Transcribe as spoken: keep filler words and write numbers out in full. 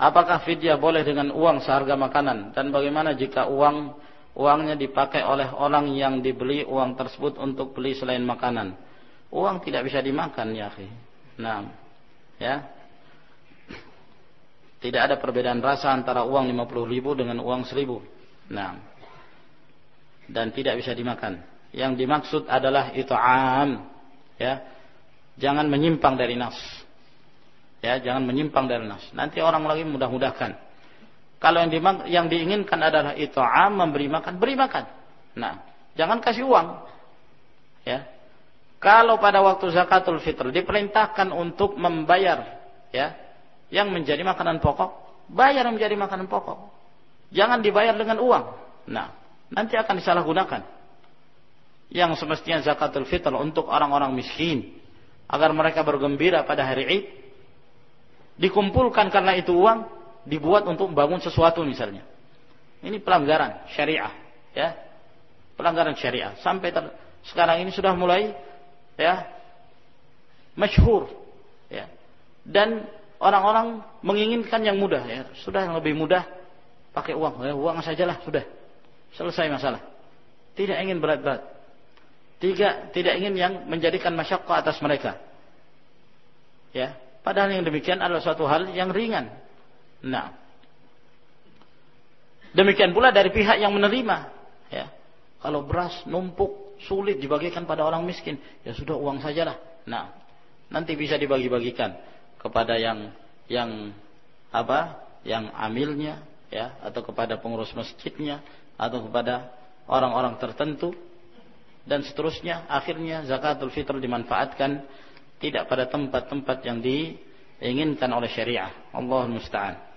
Apakah fidyah boleh dengan uang seharga makanan? Dan bagaimana jika uang uangnya dipakai oleh orang yang dibeli uang tersebut untuk beli selain makanan? Uang tidak bisa dimakan, ya akhi. Nah, ya. Tidak ada perbedaan rasa antara uang lima puluh ribu dengan uang seribu. Nah, dan tidak bisa dimakan. Yang dimaksud adalah it'am, ya. Jangan menyimpang dari nas. Ya, jangan menyimpang dari nas. Nanti orang lagi mudah-mudahkan. Kalau yang, di, yang diinginkan adalah it'am, memberi makan, beri makan. Nah, jangan kasih uang. Ya. Kalau pada waktu zakatul fitr diperintahkan untuk membayar, ya, yang menjadi makanan pokok, bayar yang menjadi makanan pokok. Jangan dibayar dengan uang. Nah, nanti akan disalahgunakan. Yang semestinya zakatul fitr untuk orang-orang miskin, agar mereka bergembira pada hari Id, dikumpulkan karena itu uang, dibuat untuk membangun sesuatu misalnya. Ini pelanggaran syariah, ya. Pelanggaran syariah. Sampai ter, sekarang ini sudah mulai, ya, masyhur, ya. Dan orang-orang menginginkan yang mudah, ya. Sudah yang lebih mudah pakai uang, ya, uang sajalah, sudah. Selesai masalah. Tidak ingin berat-berat. Tidak, tidak ingin yang menjadikan masyaqqah atas mereka. Ya. Padahal yang demikian adalah suatu hal yang ringan. Nah, demikian pula dari pihak yang menerima. Ya, kalau beras numpuk sulit dibagikan pada orang miskin, ya sudah uang sajalah. Nah, nanti bisa dibagi-bagikan kepada yang yang apa, yang amilnya, ya, atau kepada pengurus masjidnya, atau kepada orang-orang tertentu, dan seterusnya. Akhirnya zakatul fitr dimanfaatkan tidak pada tempat-tempat yang diinginkan oleh syariah. Allahul musta'an.